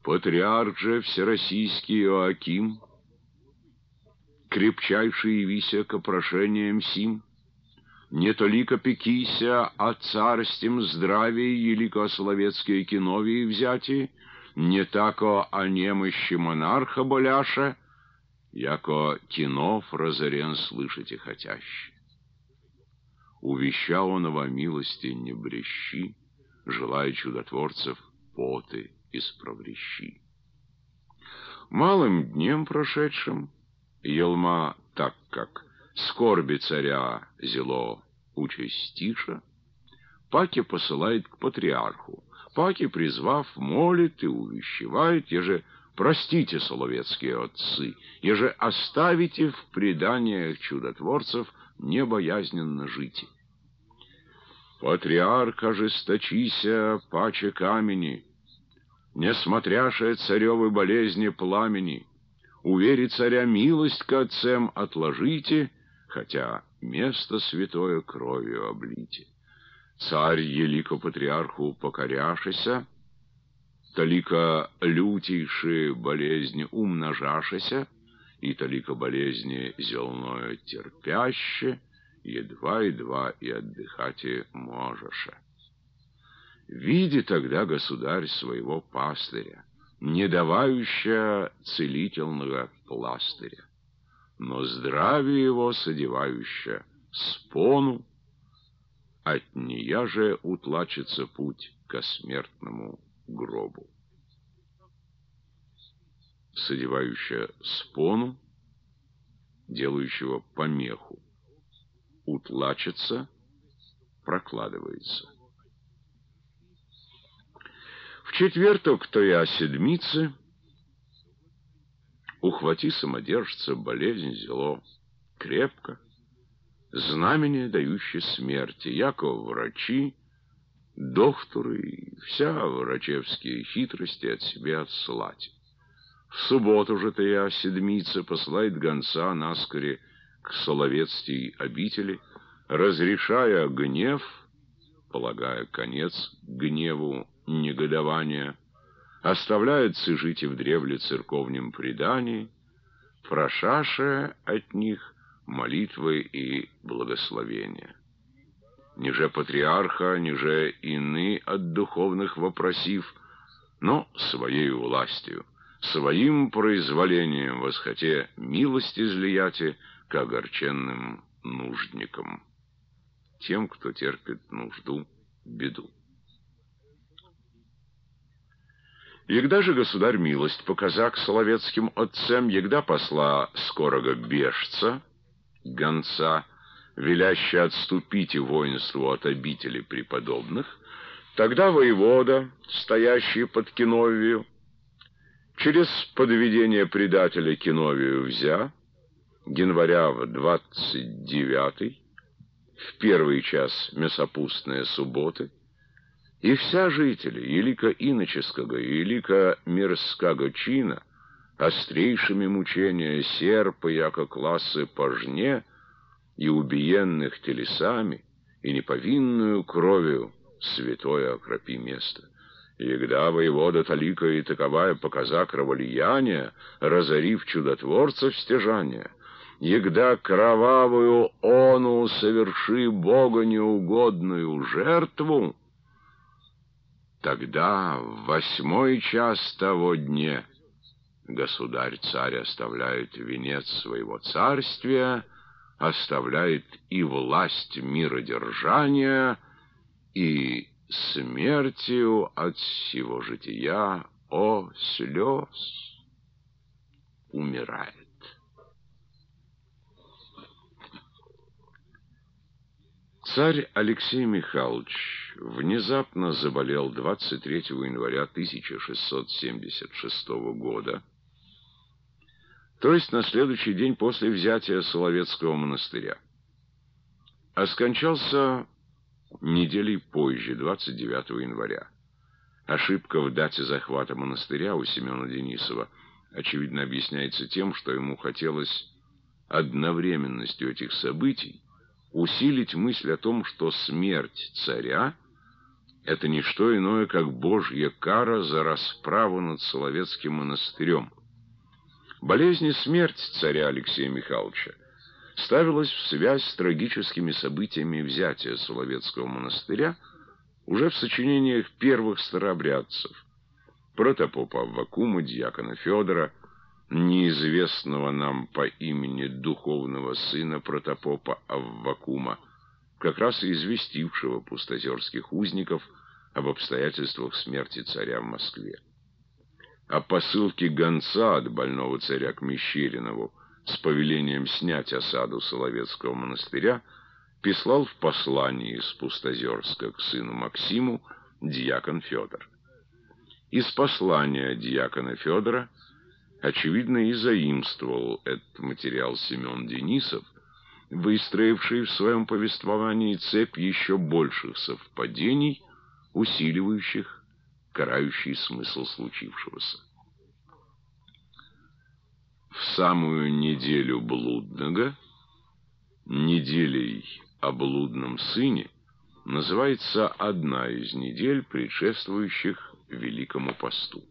Патриарх же всероссийский Иоаким, крепчайший явися ко прошениям сим, не толико пекися о царстем здравии, елико о словецкие киновии взяти, не тако о немощи монарха боляша, яко кинов разорен слышите хотяще. Увеща он во милости не брещи, желая чудотворцев поты испроврещи. Малым днем прошедшим елма, так как скорби царя зело участиша, паки посылает к патриарху. Паки, призвав, молит и увещевает, еже простите, соловецкие отцы, еже оставите в преданиях чудотворцев небоязненно жить. Патриарх ожесточися паче камени, несмотряше царевой болезни пламени, увери царя милость к отцам отложите, хотя место святое кровью облите. Царь елико патриарху покоряшися, толико лютейшие болезни умножашися, и толико болезни зелное терпяще, едва-едва и отдыхать можеше. Види тогда государь своего пастыря, не давающая целительного пластыря, но здравие его содевающая спону, от нея же утлачется путь ко смертному гробу. Содевающая спону, делающего помеху, утлачится, прокладывается. В четверток, то я седмицы, ухвати самодержца болезнь зело крепко, знамение дающее смерти, яко врачи, докторы и вся врачевские хитрости от себя отсылать. В субботу же то я седмица посылает гонца наскоре к Соловецкой обители, разрешая гнев, полагая конец гневу негодования, оставляет сыжите в древле церковнем предании, прошаше от них молитвы и благословения. Ниже патриарха, ниже ины от духовных вопросив, но своей властью, своим произволением восхоте милость излияте к огорченным нуждникам, тем, кто терпит нужду, беду. Егда же государь милость показа к соловецким отцам, егда посла скорого бежца, гонца, веляще отступить и воинству от обители преподобных, тогда воевода, стоящий под Киновию, через подведение предателя Киновию взя, января в 29-й, в первый час месопустные субботы, и вся жители елико иноческого и елико мирского чина острейшими мучения серпа, яко классы пожне, и убиенных телесами, и неповинную кровью святое окропи место. Егда воевода толика и таковая показа кроволияния, разорив чудотворцев стяжания, егда кровавую ону соверши Бога неугодную жертву, тогда в 8-й час того дня государь-царь оставляет венец своего царствия, оставляет и власть миродержания, и смертью от всего жития, о слез, умирает. Царь Алексей Михайлович внезапно заболел 23 января 1676 года, то есть на следующий день после взятия Соловецкого монастыря, а скончался неделей позже, 29 января. Ошибка в дате захвата монастыря у Семена Денисова, очевидно, объясняется тем, что ему хотелось одновременностью этих событий усилить мысль о том, что смерть царя — это не что иное, как Божья кара за расправу над Соловецким монастырем. Болезнь и смерть царя Алексея Михайловича ставилась в связь с трагическими событиями взятия Соловецкого монастыря уже в сочинениях первых старообрядцев, протопопа Аввакума, дьякона Федора, неизвестного нам по имени духовного сына протопопа Аввакума, как раз и известившего пустозерских узников об обстоятельствах смерти царя в Москве. О посылке гонца от больного царя к Мещеринову с повелением снять осаду Соловецкого монастыря писал в послании из Пустозерска к сыну Максиму дьякон Федор. Из послания дьякона Федора, очевидно, и заимствовал этот материал Семен Денисов, выстроивший в своем повествовании цепь еще больших совпадений, усиливающих карающий смысл случившегося. В самую неделю блудного, неделей о блудном сыне, называется одна из недель, предшествующих Великому посту.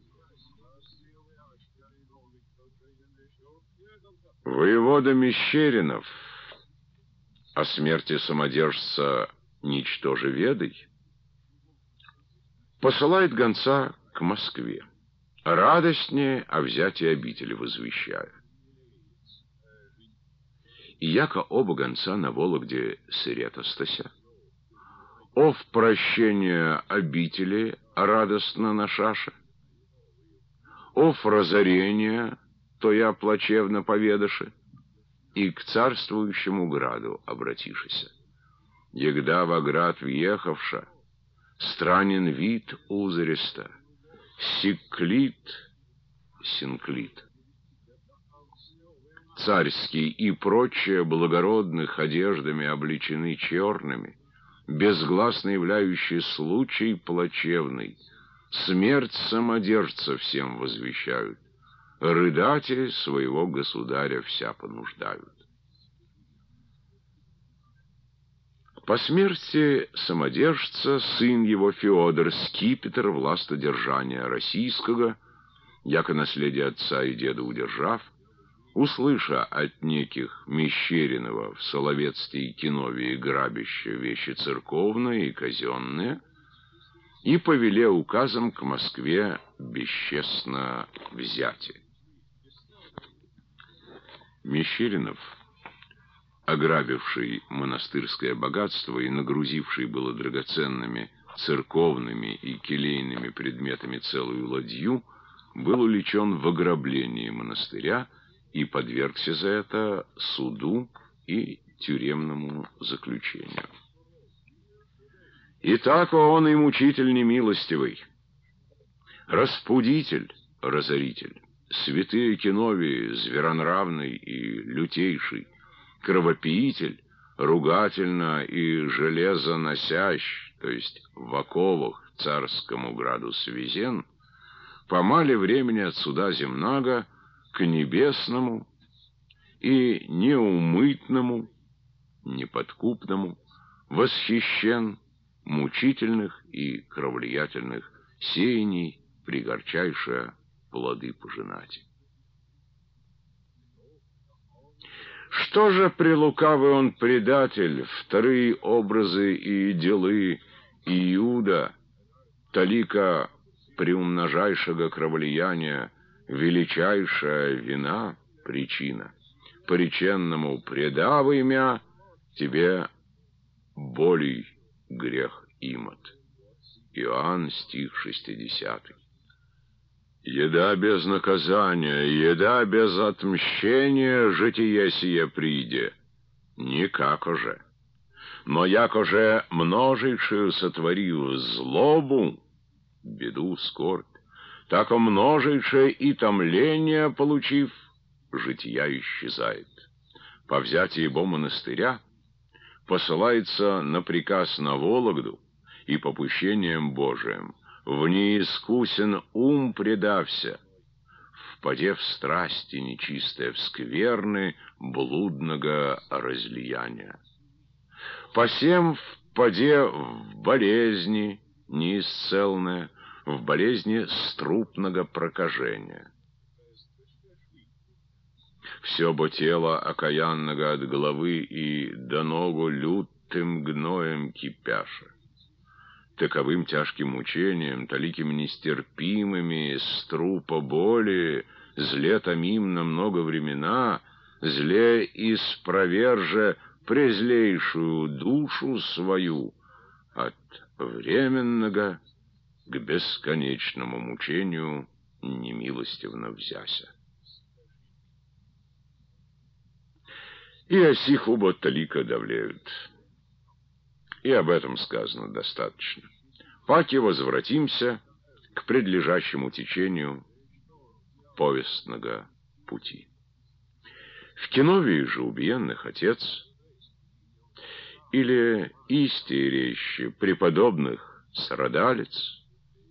Воевода Мещеринов о смерти самодержца ничтоже ведай посылает гонца к Москве, радостнее о взятии обители возвещая. И яко оба гонца на Вологде сыретостася, ов прощение обители радостно на шаше, ов разорение, то я плачевно поведаши, и к царствующему граду обратишися. Егда во град въехавша, странен вид узреста, синклит. Царский и прочие благородных одеждами облечены черными, безгласно являющий случай плачевный, смерть самодержца всем возвещают, рыдати своего государя вся понуждают. По смерти самодержца сын его Феодор скипетр властодержания российского, яко наследие отца и деда удержав, услыша от неких Мещеринова в Соловецкой и Киновии грабища вещи церковные и казенные, и повеле указом к Москве бесчестно взяти. Мещеринов, ограбивший монастырское богатство и нагрузивший было драгоценными церковными и келейными предметами целую ладью, был уличен в ограблении монастыря и подвергся за это суду и тюремному заключению. Итак, он и мучитель немилостивый, распудитель, разоритель, святые Киновии, зверонравный и лютейший, кровопиитель, ругательно и железоносящ, то есть в оковах царскому граду свезен, помали времени от суда земного к небесному и неумытному, неподкупному, восхищен мучительных и кровлиятельных сеяний пригорчайшие плоды пожинать. Что же прелукавый он предатель, вторые образы и делы Иуда, талика приумножайшего кроволияния, величайшая вина, причина, пореченному предав имя, тебе болей грех имот. Иоанн, стих 60. Еда без наказания, еда без отмщения житие сие приде. Никако же. Но яко же множейшую сотворив злобу, беду, скорбь, тако множейшее и томление получив, жития исчезает. По взятии бо монастыря посылается на приказ на Вологду и попущением Божиим в неискусен ум предався, впаде в страсти нечистое, в скверны блудного разлияния. Посем впаде в болезни, неисцелное, в болезни струпного прокажения. Все бо тело окаянного от головы и до ногу лютым гноем кипяша. Таковым тяжким мучением, таликими нестерпимыми, струпа боли, зле томим на много времена, зле испроверже презлейшую душу свою от временного к бесконечному мучению немилостивно взяся. И о сих оба талика давлеют. И об этом сказано достаточно. Паки возвратимся к предлежащему течению повестного пути. В Киновии же убиенных отец, или исти речи преподобных страдалец,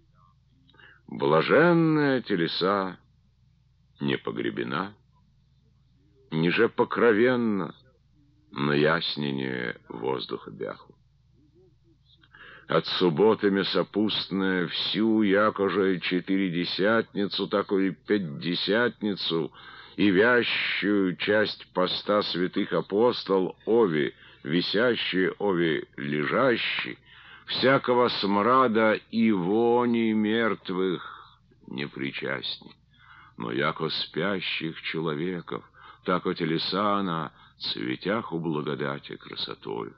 блаженная телеса не погребена, ниже покровенно на яснение воздуха бяху. От субботы месопустная всю, якоже 40-десятницу, такую 50-десятницу, и вящую часть поста святых апостол, ови висящие, ови лежащие, всякого смрада и вони мертвых не причастни, но яко спящих человеков, тако телеса она цветях у благодати красотою.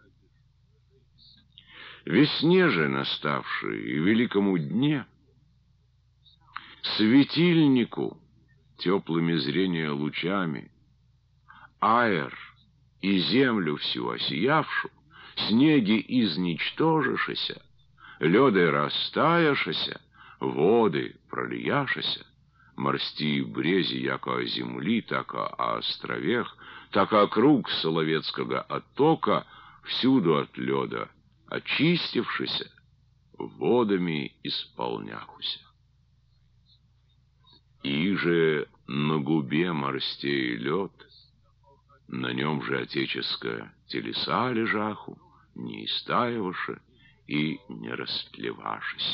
Весне же наставшей и великому дне, светильнику теплыми зрения лучами, аэр и землю всю осиявшу, снеги изничтожишися, лёды растаяшися, воды пролияшися, морсти брези яко о земли, тако о островех, тако округ Соловецкого оттока, всюду от лёда очистившися, водами исполняхуся. И же на губе морстей лед, на нем же отеческая телеса лежаху, не истаиваша и не растлевашися.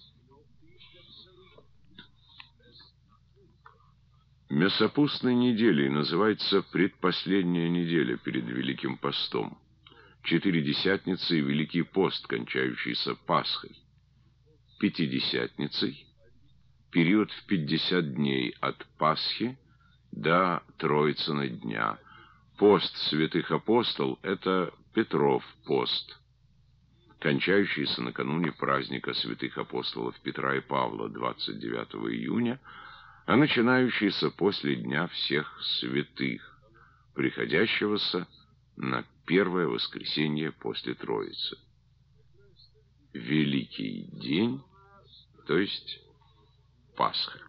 Месопустной неделей называется предпоследняя неделя перед Великим постом. 40-десятницы и Великий пост, кончающийся Пасхой. Пятидесятницей — период в 50 дней от Пасхи до Троицына дня. Пост святых апостол — это Петров пост, кончающийся накануне праздника святых апостолов Петра и Павла 29 июня, а начинающийся после Дня всех святых, приходящегося на первое воскресенье после Троицы. Великий день, то есть Пасха.